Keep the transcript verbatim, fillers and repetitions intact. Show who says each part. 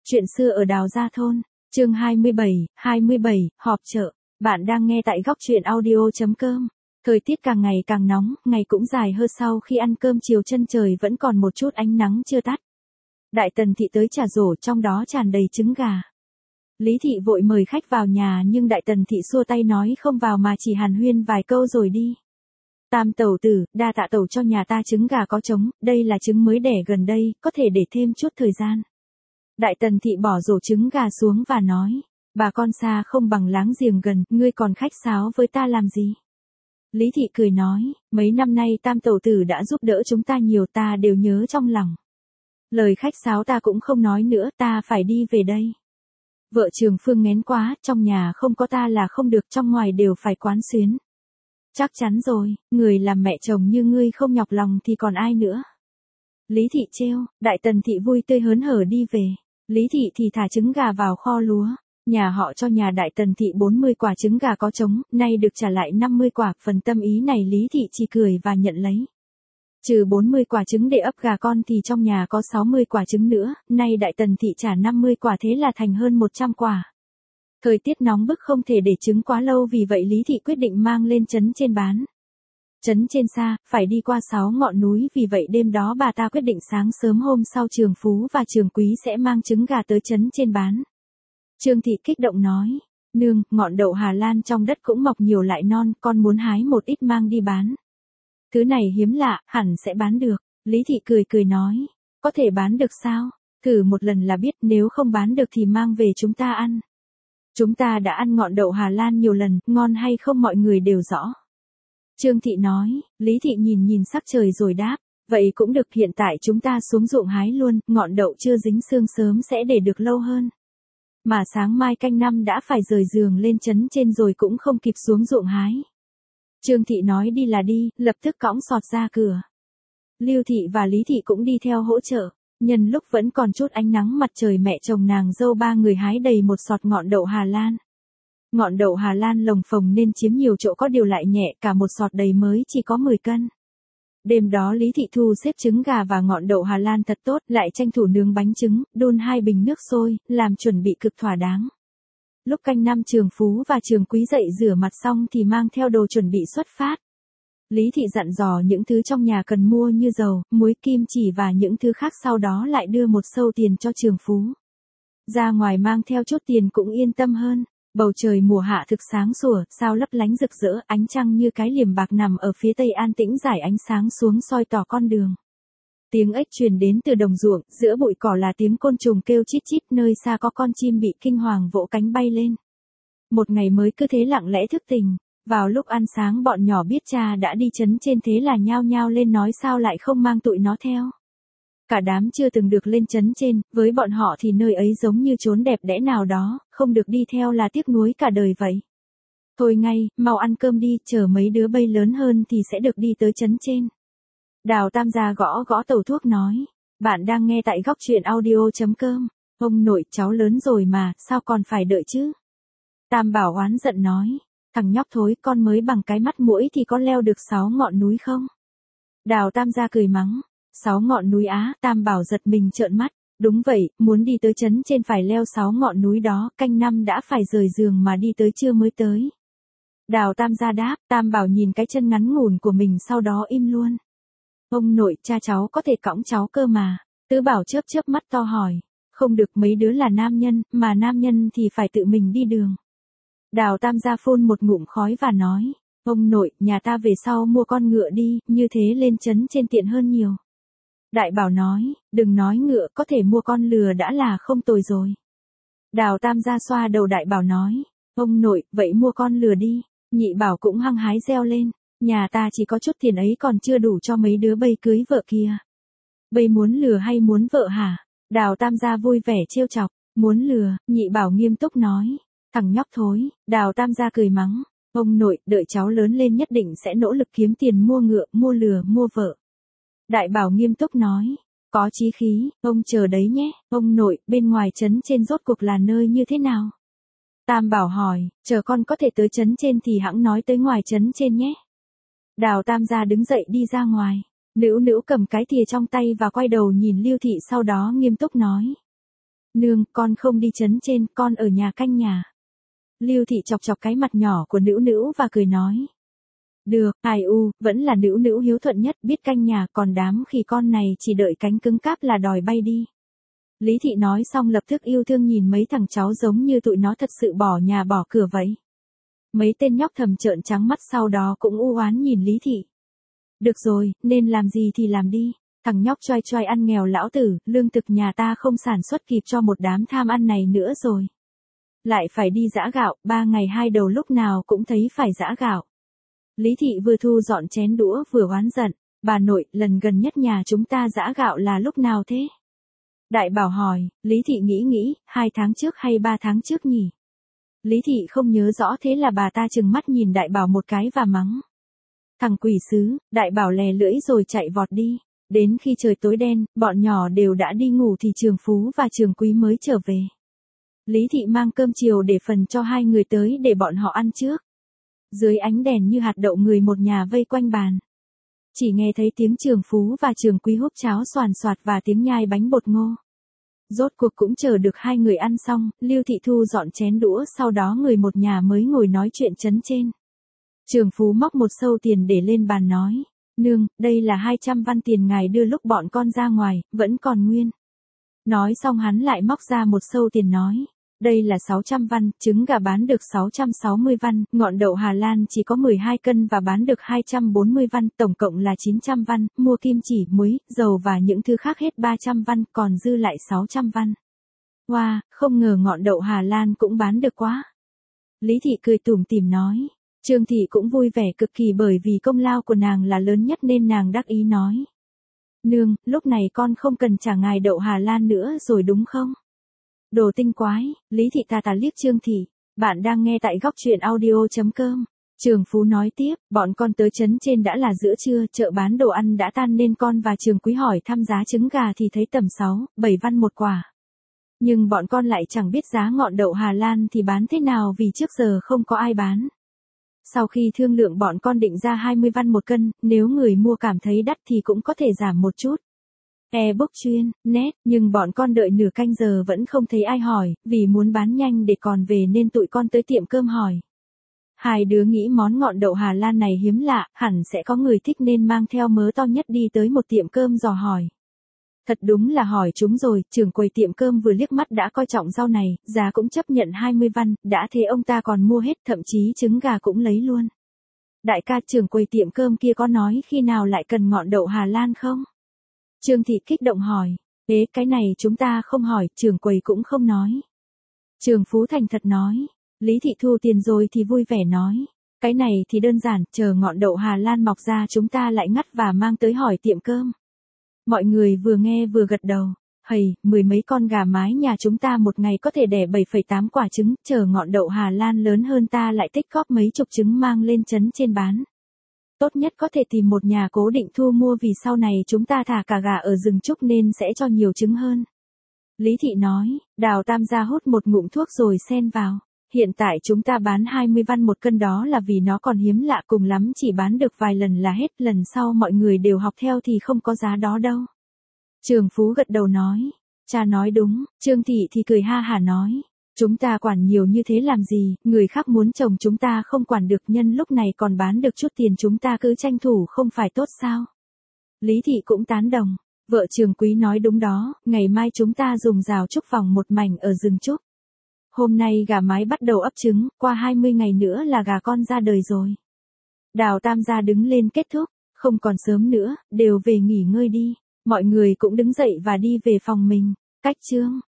Speaker 1: Chuyện xưa ở Đào Gia Thôn, chương hai mươi bảy, hai mươi bảy, họp chợ. Bạn đang nghe tại góc truyện audio.com. Thời tiết càng ngày càng nóng, ngày cũng dài hơn sau khi ăn cơm chiều chân trời vẫn còn một chút ánh nắng chưa tắt. Đại Tần Thị tới trả rổ trong đó tràn đầy trứng gà. Lý Thị vội mời khách vào nhà nhưng Đại Tần Thị xua tay nói không vào mà chỉ hàn huyên vài câu rồi đi. Tam tẩu tử, đa tạ tẩu cho nhà ta trứng gà có trống, đây là trứng mới đẻ gần đây, có thể để thêm chút thời gian. Đại Tần Thị bỏ rổ trứng gà xuống và nói, bà con xa không bằng láng giềng gần, ngươi còn khách sáo với ta làm gì? Lý Thị cười nói, mấy năm nay tam tẩu tử đã giúp đỡ chúng ta nhiều, ta đều nhớ trong lòng. Lời khách sáo ta cũng không nói nữa, ta phải đi về đây. Vợ Trường Phương nghén quá, trong nhà không có ta là không được, trong ngoài đều phải quán xuyến. Chắc chắn rồi, người làm mẹ chồng như ngươi không nhọc lòng thì còn ai nữa. Lý Thị trêu, Đại Tần Thị vui tươi hớn hở đi về. Lý Thị thì thả trứng gà vào kho lúa. Nhà họ cho nhà Đại Tần Thị bốn mươi quả trứng gà có trống, nay được trả lại năm mươi quả, phần tâm ý này Lý Thị chỉ cười và nhận lấy. Trừ bốn mươi quả trứng để ấp gà con thì trong nhà có sáu mươi quả trứng nữa, nay Đại Tần Thị trả năm mươi quả thế là thành hơn một trăm quả. Thời tiết nóng bức không thể để trứng quá lâu vì vậy Lý Thị quyết định mang lên trấn trên bán. Trấn trên xa, phải đi qua sáu ngọn núi vì vậy đêm đó bà ta quyết định sáng sớm hôm sau Trường Phú và Trường Quý sẽ mang trứng gà tới trấn trên bán. Trương Thị kích động nói, nương, ngọn đậu Hà Lan trong đất cũng mọc nhiều lại non, con muốn hái một ít mang đi bán. Thứ này hiếm lạ, hẳn sẽ bán được. Lý Thị cười cười nói, có thể bán được sao? Thử một lần là biết, nếu không bán được thì mang về chúng ta ăn. Chúng ta đã ăn ngọn đậu Hà Lan nhiều lần, ngon hay không mọi người đều rõ. Trương Thị nói, Lý Thị nhìn nhìn sắc trời rồi đáp, vậy cũng được, hiện tại chúng ta xuống ruộng hái luôn, ngọn đậu chưa dính xương sớm sẽ để được lâu hơn. Mà sáng mai canh năm đã phải rời giường lên trấn trên rồi cũng không kịp xuống ruộng hái. Trương Thị nói đi là đi, lập tức cõng sọt ra cửa. Lưu Thị và Lý Thị cũng đi theo hỗ trợ. Nhân lúc vẫn còn chút ánh nắng mặt trời mẹ chồng nàng dâu ba người hái đầy một sọt ngọn đậu Hà Lan. Ngọn đậu Hà Lan lồng phồng nên chiếm nhiều chỗ có điều lại nhẹ, cả một sọt đầy mới chỉ có mười cân. Đêm đó Lý Thị thu xếp trứng gà và ngọn đậu Hà Lan thật tốt, lại tranh thủ nướng bánh trứng, đun hai bình nước sôi, làm chuẩn bị cực thỏa đáng. Lúc canh năm Trường Phú và Trường Quý dậy rửa mặt xong thì mang theo đồ chuẩn bị xuất phát. Lý Thị dặn dò những thứ trong nhà cần mua như dầu, muối, kim chỉ và những thứ khác, sau đó lại đưa một sâu tiền cho Trường Phú. Ra ngoài mang theo chút tiền cũng yên tâm hơn. Bầu trời mùa hạ thực sáng sủa, sao lấp lánh rực rỡ, ánh trăng như cái liềm bạc nằm ở phía tây an tĩnh rải ánh sáng xuống soi tỏ con đường. Tiếng ếch truyền đến từ đồng ruộng, giữa bụi cỏ là tiếng côn trùng kêu chít chít, nơi xa có con chim bị kinh hoàng vỗ cánh bay lên. Một ngày mới cứ thế lặng lẽ thức tỉnh. Vào lúc ăn sáng bọn nhỏ biết cha đã đi trấn trên thế là nhao nhao lên nói sao lại không mang tụi nó theo. Cả đám chưa từng được lên trấn trên, với bọn họ thì nơi ấy giống như chốn đẹp đẽ nào đó, không được đi theo là tiếc nuối cả đời vậy. Thôi ngay, mau ăn cơm đi, chờ mấy đứa bay lớn hơn thì sẽ được đi tới trấn trên. Đào Tam gia gõ gõ tẩu thuốc nói, bạn đang nghe tại góc truyện audio.com, ông nội cháu lớn rồi mà, sao còn phải đợi chứ? Tam Bảo oán giận nói, thằng nhóc thối, con mới bằng cái mắt mũi thì có leo được sáu ngọn núi không? Đào Tam gia cười mắng. Sáu ngọn núi á, Tam Bảo giật mình trợn mắt, đúng vậy, muốn đi tới trấn trên phải leo sáu ngọn núi đó, canh năm đã phải rời giường mà đi tới trưa mới tới. Đào Tam gia đáp, Tam Bảo nhìn cái chân ngắn ngủn của mình sau đó im luôn. Ông nội, cha cháu có thể cõng cháu cơ mà. Tứ Bảo chớp chớp mắt to hỏi, không được, mấy đứa là nam nhân, mà nam nhân thì phải tự mình đi đường. Đào Tam gia phun một ngụm khói và nói, ông nội, nhà ta về sau mua con ngựa đi, như thế lên trấn trên tiện hơn nhiều. Đại Bảo nói, đừng nói ngựa, có thể mua con lừa đã là không tồi rồi. Đào Tam gia xoa đầu Đại Bảo nói, ông nội, vậy mua con lừa đi. Nhị Bảo cũng hăng hái reo lên, nhà ta chỉ có chút tiền ấy còn chưa đủ cho mấy đứa bây cưới vợ kia. Bây muốn lừa hay muốn vợ hả? Đào Tam gia vui vẻ trêu chọc, muốn lừa. Nhị Bảo nghiêm túc nói, thằng nhóc thối. Đào Tam gia cười mắng, ông nội, đợi cháu lớn lên nhất định sẽ nỗ lực kiếm tiền mua ngựa, mua lừa, mua vợ. Đại Bảo nghiêm túc nói, có chí khí, ông chờ đấy nhé. Ông nội, bên ngoài trấn trên rốt cuộc là nơi như thế nào? Tam Bảo hỏi, chờ con có thể tới trấn trên thì hẵng nói tới ngoài trấn trên nhé. Đào Tam gia đứng dậy đi ra ngoài. Nữu Nữu cầm cái thìa trong tay và quay đầu nhìn Lưu Thị, sau đó nghiêm túc nói, Nương, con không đi trấn trên, con ở nhà canh nhà. Lưu Thị chọc chọc cái mặt nhỏ của Nữu Nữu và cười nói. Được, ai u, vẫn là Nữu Nữu hiếu thuận nhất, biết canh nhà, còn đám khi con này chỉ đợi cánh cứng cáp là đòi bay đi. Lý Thị nói xong lập tức yêu thương nhìn mấy thằng cháu giống như tụi nó thật sự bỏ nhà bỏ cửa vậy. Mấy tên nhóc thầm trợn trắng mắt sau đó cũng u oán nhìn Lý Thị. Được rồi, nên làm gì thì làm đi. Thằng nhóc choai choai ăn nghèo lão tử, lương thực nhà ta không sản xuất kịp cho một đám tham ăn này nữa rồi. Lại phải đi giã gạo, ba ngày hai đầu lúc nào cũng thấy phải giã gạo. Lý Thị vừa thu dọn chén đũa vừa oán giận. Bà nội, lần gần nhất nhà chúng ta giã gạo là lúc nào thế? Đại Bảo hỏi, Lý Thị nghĩ nghĩ, hai tháng trước hay ba tháng trước nhỉ? Lý Thị không nhớ rõ, thế là bà ta trừng mắt nhìn Đại Bảo một cái và mắng. Thằng quỷ sứ, Đại Bảo lè lưỡi rồi chạy vọt đi. Đến khi trời tối đen, bọn nhỏ đều đã đi ngủ thì Trường Phú và Trường Quý mới trở về. Lý Thị mang cơm chiều để phần cho hai người tới để bọn họ ăn trước. Dưới ánh đèn như hạt đậu người một nhà vây quanh bàn. Chỉ nghe thấy tiếng Trường Phú và Trường Quý húp cháo xoàn xoạt và tiếng nhai bánh bột ngô. Rốt cuộc cũng chờ được hai người ăn xong, Lưu Thị thu dọn chén đũa, sau đó người một nhà mới ngồi nói chuyện trấn trên. Trường Phú móc một xâu tiền để lên bàn nói. Nương, đây là hai trăm văn tiền ngài đưa lúc bọn con ra ngoài, vẫn còn nguyên. Nói xong hắn lại móc ra một xâu tiền nói. Đây là sáu trăm văn, trứng gà bán được sáu trăm sáu mươi văn, ngọn đậu Hà Lan chỉ có mười hai cân và bán được hai trăm bốn mươi văn, tổng cộng là chín trăm văn, mua kim chỉ, muối, dầu và những thứ khác hết ba trăm văn, còn dư lại sáu trăm văn. Wow, không ngờ ngọn đậu Hà Lan cũng bán được quá. Lý Thị cười tủm tỉm nói. Trương Thị cũng vui vẻ cực kỳ bởi vì công lao của nàng là lớn nhất nên nàng đắc ý nói. Nương, lúc này con không cần trả ngài đậu Hà Lan nữa rồi đúng không? Đồ tinh quái, Lý Thị tà tà liếc Trương Thị. Bạn đang nghe tại góc truyện audio.com. Trường Phú nói tiếp, bọn con tới trấn trên đã là giữa trưa, chợ bán đồ ăn đã tan nên con và Trường Quý hỏi thăm giá trứng gà thì thấy tầm sáu, bảy văn một quả. Nhưng bọn con lại chẳng biết giá ngọn đậu Hà Lan thì bán thế nào vì trước giờ không có ai bán. Sau khi thương lượng bọn con định ra hai mươi văn một cân, nếu người mua cảm thấy đắt thì cũng có thể giảm một chút. E-book chuyên, net, nhưng bọn con đợi nửa canh giờ vẫn không thấy ai hỏi, vì muốn bán nhanh để còn về nên tụi con tới tiệm cơm hỏi. Hai đứa nghĩ món ngọn đậu Hà Lan này hiếm lạ, hẳn sẽ có người thích nên mang theo mớ to nhất đi tới một tiệm cơm dò hỏi. Thật đúng là hỏi chúng rồi, trưởng quầy tiệm cơm vừa liếc mắt đã coi trọng rau này, giá cũng chấp nhận hai mươi văn, đã thế ông ta còn mua hết, thậm chí trứng gà cũng lấy luôn. Đại ca, trưởng quầy tiệm cơm kia có nói khi nào lại cần ngọn đậu Hà Lan không? Trương Thị kích động hỏi. Ế, cái này chúng ta không hỏi, trưởng quầy cũng không nói. Trường Phú thành thật nói. Lý Thị thu tiền rồi thì vui vẻ nói. Cái này thì đơn giản, chờ ngọn đậu Hà Lan mọc ra chúng ta lại ngắt và mang tới hỏi tiệm cơm. Mọi người vừa nghe vừa gật đầu. Hầy, mười mấy con gà mái nhà chúng ta một ngày có thể đẻ bảy phẩy tám quả trứng, chờ ngọn đậu Hà Lan lớn hơn ta lại tích góp mấy chục trứng mang lên trấn trên bán. Tốt nhất có thể tìm một nhà cố định thu mua vì sau này chúng ta thả cả gà ở rừng trúc nên sẽ cho nhiều trứng hơn. Lý Thị nói, Đào Tam gia hút một ngụm thuốc rồi xen vào. Hiện tại chúng ta bán hai mươi văn một cân đó là vì nó còn hiếm lạ, cùng lắm chỉ bán được vài lần là hết, lần sau mọi người đều học theo thì không có giá đó đâu. Trường Phú gật đầu nói, cha nói đúng. Trương Thị thì cười ha hả nói, chúng ta quản nhiều như thế làm gì, người khác muốn trồng chúng ta không quản được, nhân lúc này còn bán được chút tiền chúng ta cứ tranh thủ không phải tốt sao? Lý Thị cũng tán đồng, vợ Trường Quý nói đúng đó, ngày mai chúng ta dùng rào trúc vòng một mảnh ở rừng trúc. Hôm nay gà mái bắt đầu ấp trứng, qua hai mươi ngày nữa là gà con ra đời rồi. Đào Tam gia đứng lên kết thúc, không còn sớm nữa, đều về nghỉ ngơi đi. Mọi người cũng đứng dậy và đi về phòng mình. Cách chương